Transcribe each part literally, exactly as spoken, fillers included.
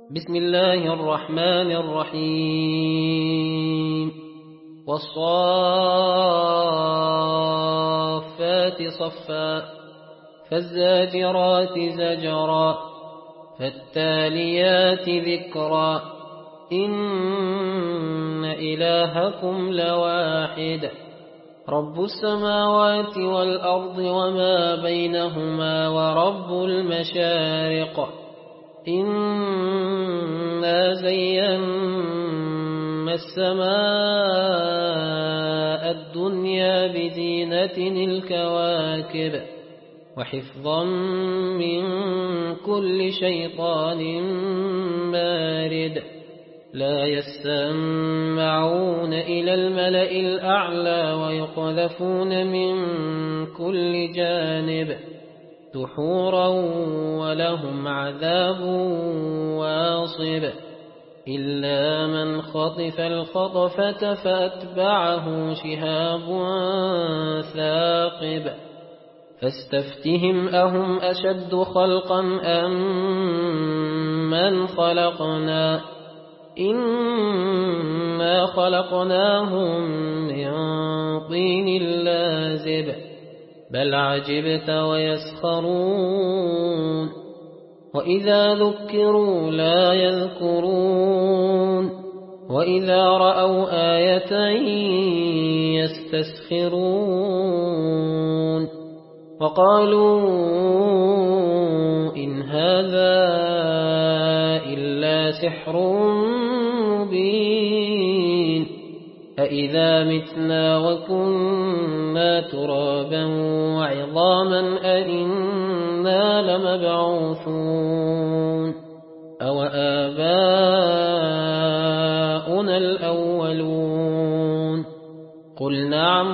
بسم الله الرحمن الرحيم والصافات صفا فالزاجرات زجرا فالتاليات ذكرا إن إلهكم لواحد رب السماوات والأرض وما بينهما ورب المشارق إنا زينا السماء الدنيا بزينة الكواكب وحفظا من كل شيطان مارد لا يسمعون إلى الملأ الأعلى ويقذفون من كل جانب دحورا ولهم عذاب واصب إلا من خطف الخطفة فأتبعه شهاب ثاقب فاستفتهم أهم أشد خلقا أم من خلقنا إنا خلقناهم من طين لازب بل عجبت ويسخرون وإذا ذكروا لا يذكرون وإذا رأوا آية يستسخرون وقالوا إن هذا إلا سحر مبين أإذا متنا وكنا ترابا وعظاما أإنا لمبعوثون أو آباؤنا الأولون قل نعم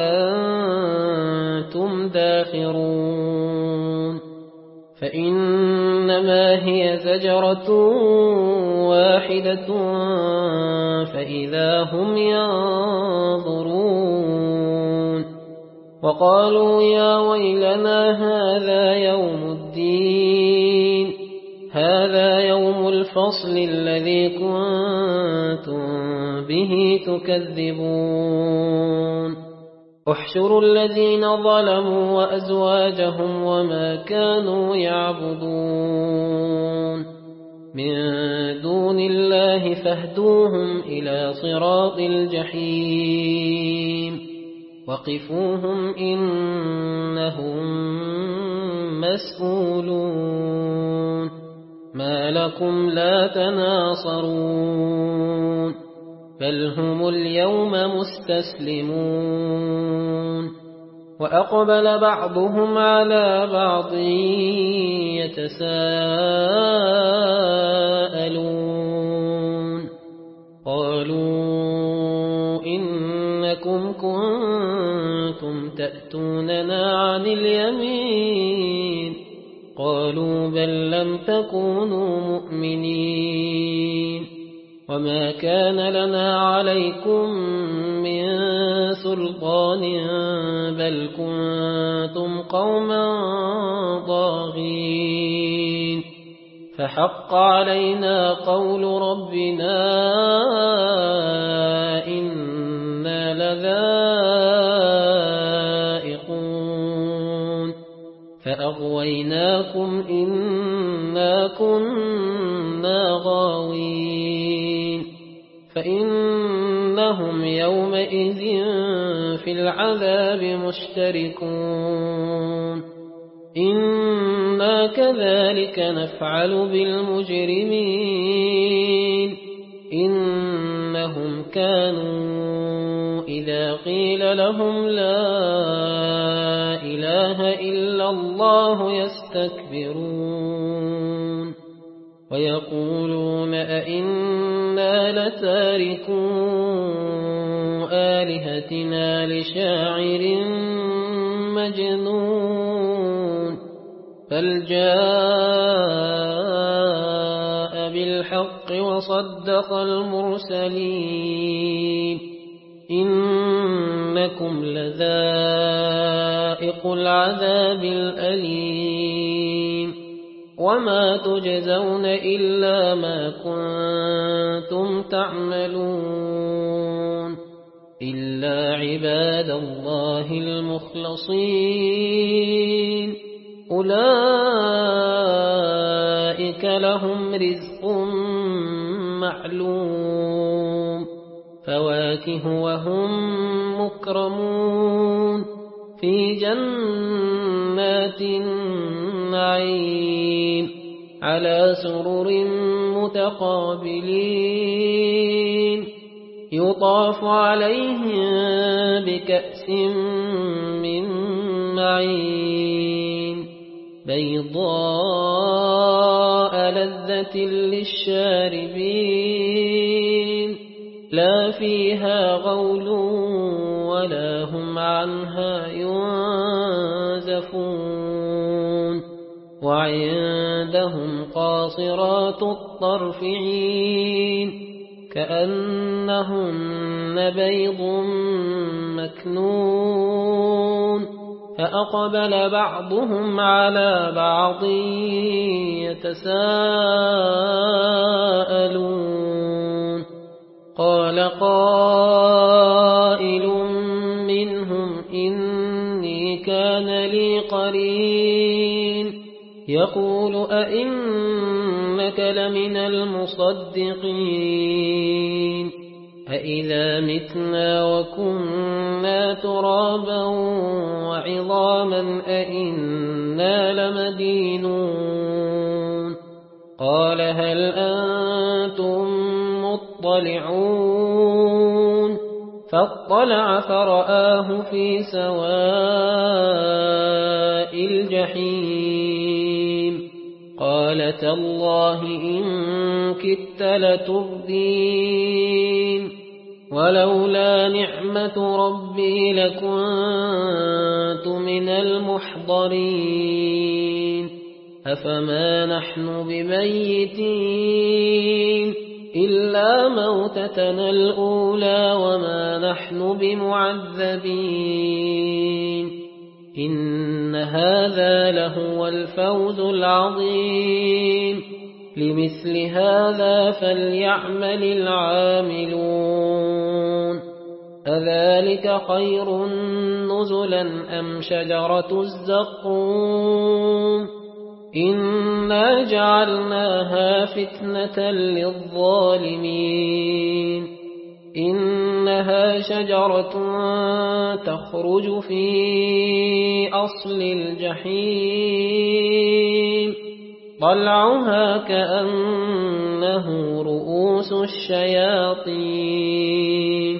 وأنتم داخرون فإنما هي زجرة واحدة فإذا هم ينظرون وقالوا يا ويلنا هذا يوم الدين هذا يوم الفصل الذي كنتم به تكذبون احشروا الذين ظلموا وأزواجهم وما كانوا يعبدون من دون الله فاهدوهم إلى صراط الجحيم وقفوهم إنهم مسؤولون ما لكم لا تناصرون بل هم اليوم مستسلمون وأقبل بعضهم على بعض يتساءلون قالوا إنكم كنتم تأتوننا عن اليمين قالوا بل لم تكونوا مؤمنين وما كان لنا عليكم من سلطان بل كنتم قوما طاغين فحق علينا قول ربنا إنا لذائقون فأغويناكم إنا كنا غاوين فإنهم يومئذ في العذاب مشتركون إنا كذلك نفعل بالمجرمين إنهم كانوا إذا قيل لهم لا إله إلا الله يستكبرون ويقولون أئنا لتاركو آلهتنا لشاعر مجنون بل جاء بالحق وصدق المرسلين إنكم لذائق العذاب الأليم وما تجزون إلا ما كنتم تعملون إلا عباد الله المخلصين أولئك لهم رزق معلوم فواكه وهم مكرمون في جنات النعيم على سرر متقابلين يطاف عليهم بكأس من معين بيضاء لذة للشاربين لا فيها غول ولا هم عنها ينزفون وعندهم قاصرات الطرف عين كأنهن بيض مكنون فأقبل بعضهم على بعض يتساءلون قال قائل منهم إني كان لي قرين يقول أئنك لمن المصدقين أإذا متنا وكنا ترابا وعظاما أئنا لمدينون قال هل أنتم مطلعون فاطلع فرآه في سواء الجحيم قال تالله إن كدت لتردين ولولا نعمة ربي لكنت من المحضرين أفما نحن بميتين إلا موتتنا الأولى وما نحن بمعذبين إن هذا لهو الفوز العظيم لمثل هذا فليعمل العاملون أذلك خير نزلا أم شجرة الزقوم إنا جعلناها فتنة للظالمين إنها شجرة تخرج في أصل الجحيم طلعها كأنه رؤوس الشياطين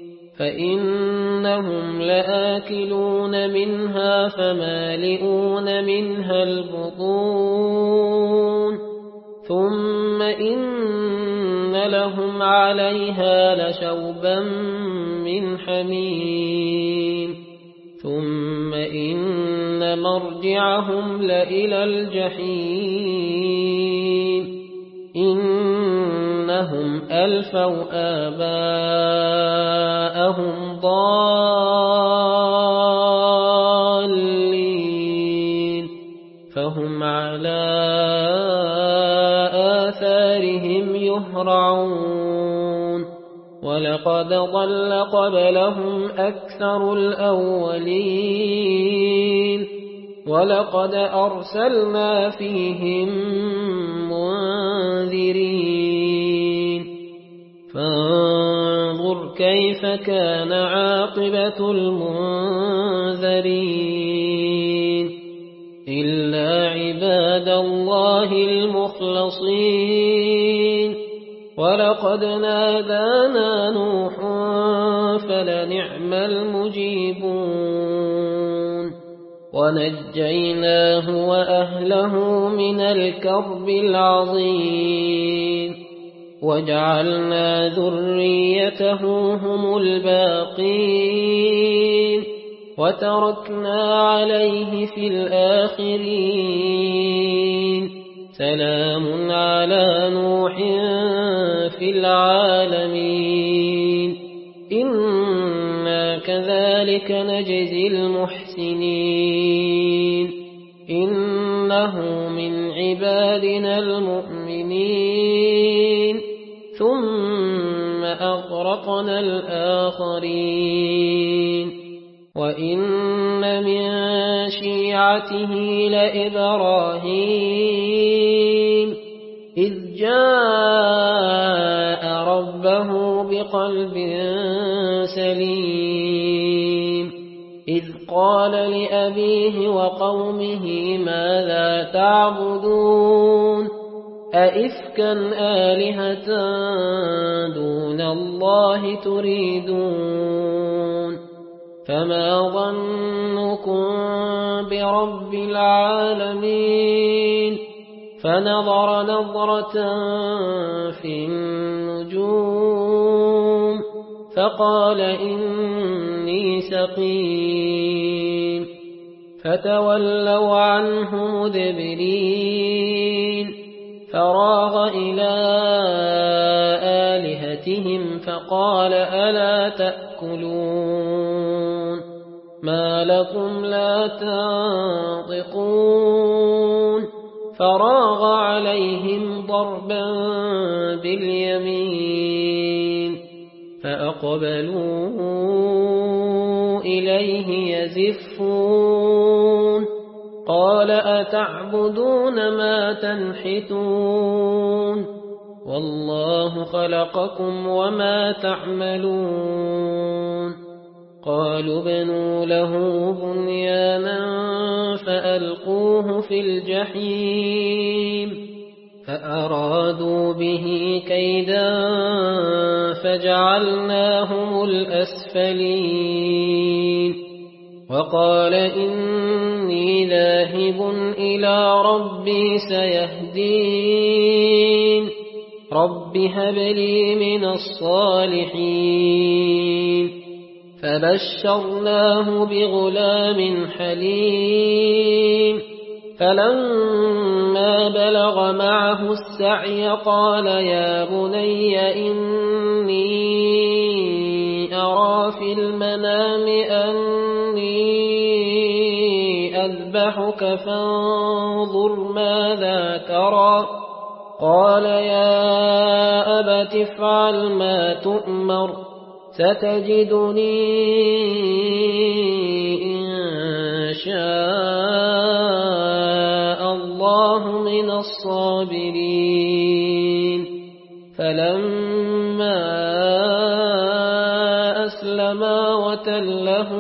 فإنهم لآكلون منها فمالئون منها البطون ثم إن لهم عليها لشوبا من حميم ثم إن مرجعهم لإلى الجحيم إنهم ألفوا آباءهم ضالين فهم على آثارهم يهرعون ولقد ضل قبلهم أكثر الأولين ولقد أرسلنا فيهم منذرين فانظر كيف كان عاقبة المنذرين إلا عباد الله المخلصين ولقد نادانا نوح فلنعم المجيبون ونجيناه وأهله من الكرب العظيم وجعلنا ذريته هم الباقين وتركنا عليه في الآخرين سلام على نوح في العالمين إنا كذلك نجزي المحسنين إنه من عبادنا المؤمنين ثم أغرقنا الآخرين وإن من شيعته لإبراهيم إذ جاء ربه بقلب سليم إذ قال لأبيه وقومه ماذا تعبدون أئفكا آلهة دون الله تريدون فما ظنكم برب العالمين فنظر نظرة في النجوم فقال إني سقيم فتولوا عنه مدبرين فراغ إلى آلهتهم فقال ألا تأكلون ما لكم لا تنطقون فراغ عليهم ضربا باليمين فأقبلوا إليه يزفون قال أتعبدون ما تنحتون والله خلقكم وما تعملون قالوا ابنوا له بنيانا فألقوه في الجحيم فأرادوا به كيدا فجعلناهم الأسفلين وقال إني ذاهب إلى ربي سيهدين رب هب لي من الصالحين فبشرناه بغلام حليم فلما بلغ معه السعي قال يا بني إني أرى في المنام أني أذبحك فانظر ماذا ترى قال يا أبت افعل ما تؤمر ستجدني إن شاء الله من الصابرين فلما أسلما وتله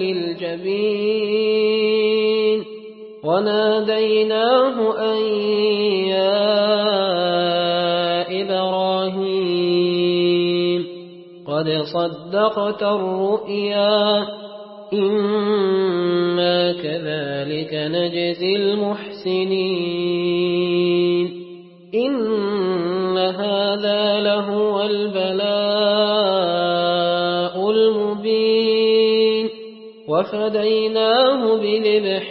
للجبين وناديناه أن يا إبراهيم قد صدقت الرؤيا إنا كذلك نجزي المحسنين إن هذا لهو البلاء المبين وفديناه بذبح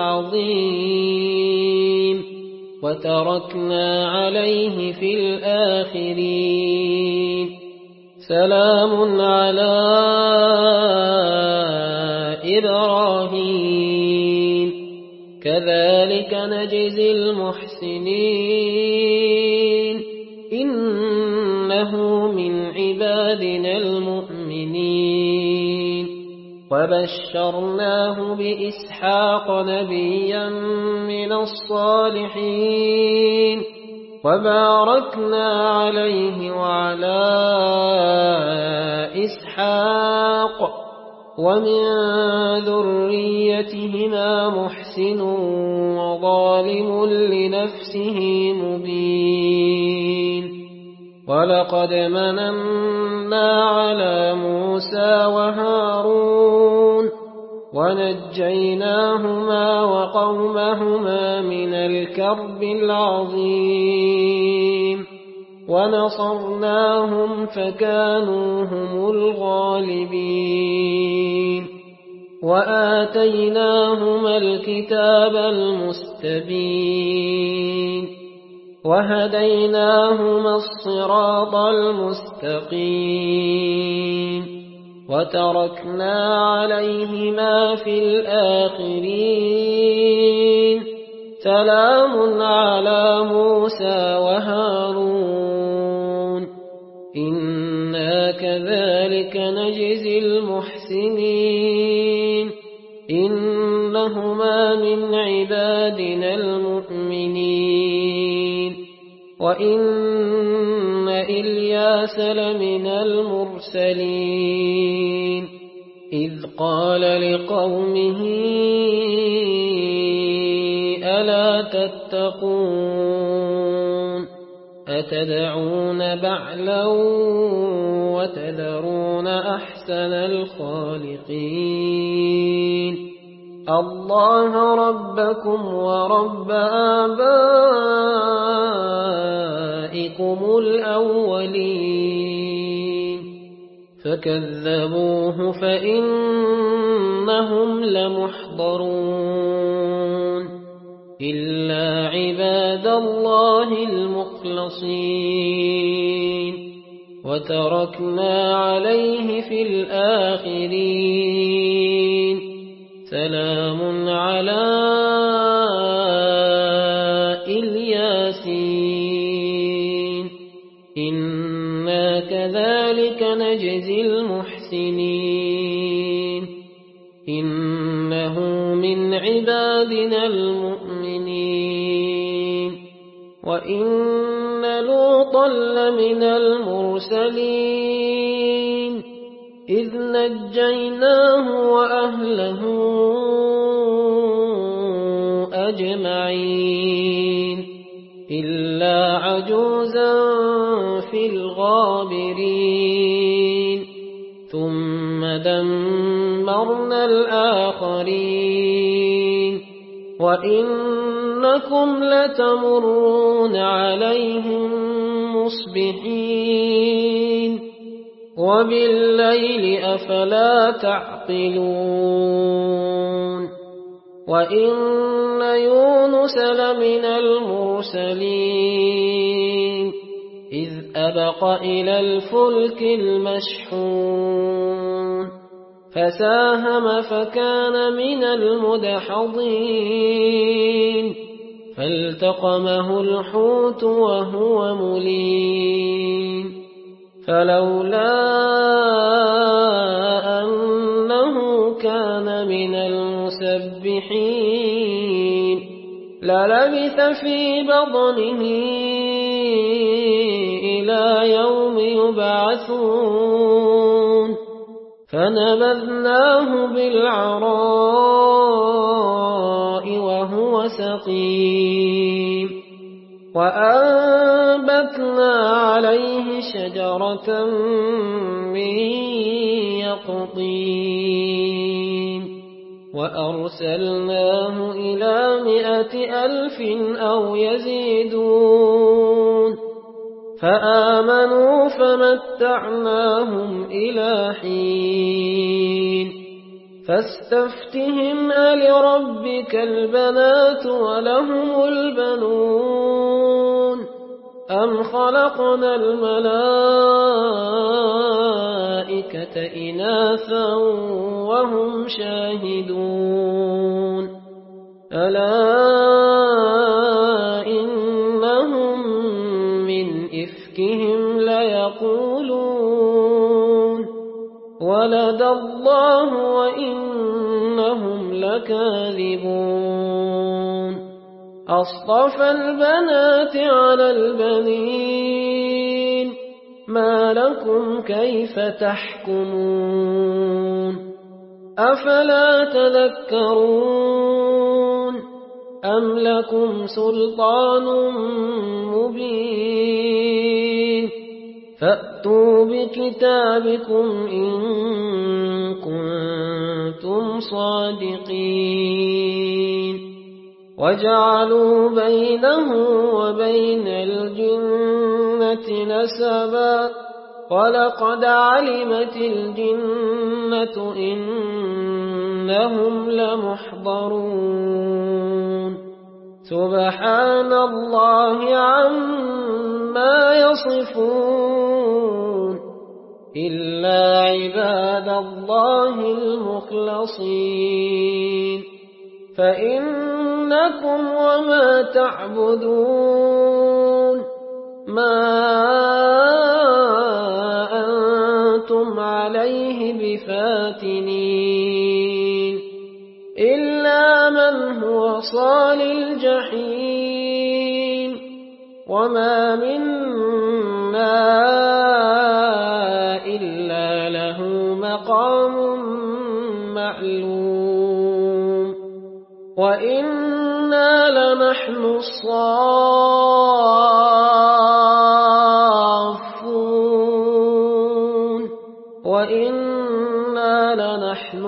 عظيم وتركنا عليه في الآخرين سلام على إبراهيم كذلك نجزي المحسنين إنه من عبادنا المؤمنين وبشرناه بإسحاق نبيا من الصالحين وباركنا عليه وعلى إسحاق ومن ذريتهما محسن وظالم لنفسه مبين ولقد مننا على موسى وهارون ونجيناهما وقومهما من الكرب العظيم ونصرناهم فكانوا هم الغالبين وآتيناهما الكتاب المستبين وهديناهما الصراط المستقيم وتركنا عليهما في الآخرين سلام على موسى وهارون إنا كذلك نجزي المحسنين إنهما من عبادنا المؤمنين وإن إلياس لمن المرسلين إذ قال لقومه ألا تتقون أتدعون بعلا وتذرون أحسن الخالقين الله ربكم ورب آبائكم الأولين فكذبوه فإنهم لمحضرون إلا عباد الله المخلصين وتركنا عليه في الآخرين سلام على الياسين إنا كذلك نجزي المحسنين إنه من عبادنا المؤمنين وإن لوطا لمن المرسلين إذ نجيناه وأهله أجمعين إلا عجوزا في الغابرين ثم دمرنا الآخرين وإنكم لتمرون عليهم مصبحين وبالليل أفلا تعقلون وإن يونس لمن المرسلين إذ أبق إلى الفلك المشحون فساهم فكان من المدحضين فالتقمه الحوت وهو مليم فلولا أنه كان من المسبحين للبث في بطنه إلى يوم يبعثون فنبذناه بالعراء وهو سقيم وأنبتنا عليه شجرة من يقطين وأرسلناه إلى مائة ألف أو يزيدون فآمنوا فمتعناهم إلى حين فاستفتهم ألربك البنات ولهم البنون أم خلقنا الملائكة إناثا وهم شاهدون ألا إنهم من إفكهم ليقولون ولد الله وإنهم لكاذبون أصطفى البنات على البنين ما لكم كيف تحكمون أفلا تذكرون أم لكم سلطان مبين فأتوا بكتابكم إن كنتم صادقين وجعلوا بينه وبين الجنة نسبا ولقد علمت الجنة إنهم لمحضرون سبحان الله عما يصفون إلا عباد الله المخلصين فإن إنكم وما تعبدون ما أنتم عليه بفاتنين إلا من هو صال الجحيم وما منا إلا له مقام معلوم وإنا لنحن الصافون وإنا لنحن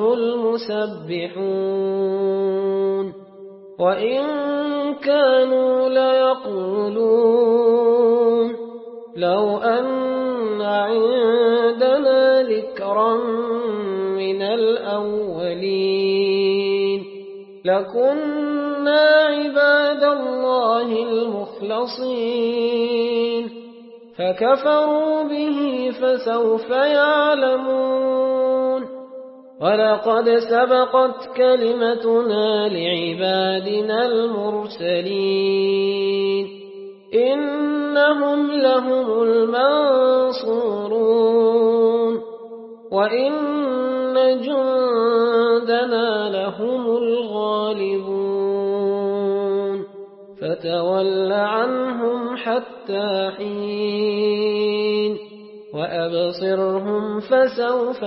المسبحون وإن كانوا ليقولون لو أن عندنا ذكرا من الأولين لكنا عباد الله المخلصين فكفروا به فسوف يعلمون ولقد سبقت كلمتنا لعبادنا المرسلين إنهم لهم المنصورون وإن جندنا لهم الغالبون فتول عنهم حتى حين وأبصرهم فسوف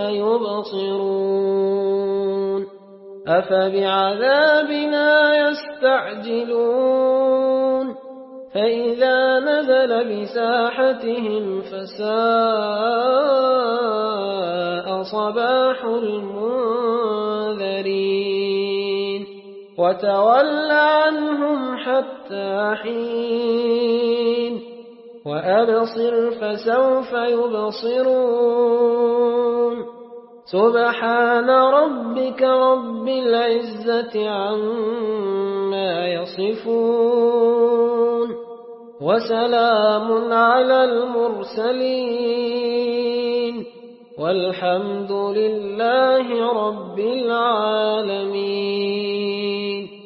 يبصرون أفبعذابنا يستعجلون فإذا نزل بساحتهم فساء صباح المنذرين وتول عنهم حتى حين وأبصر فسوف يبصرون سبحان ربك رب العزة عما يصفون وسلام على المرسلين والحمد لله رب العالمين.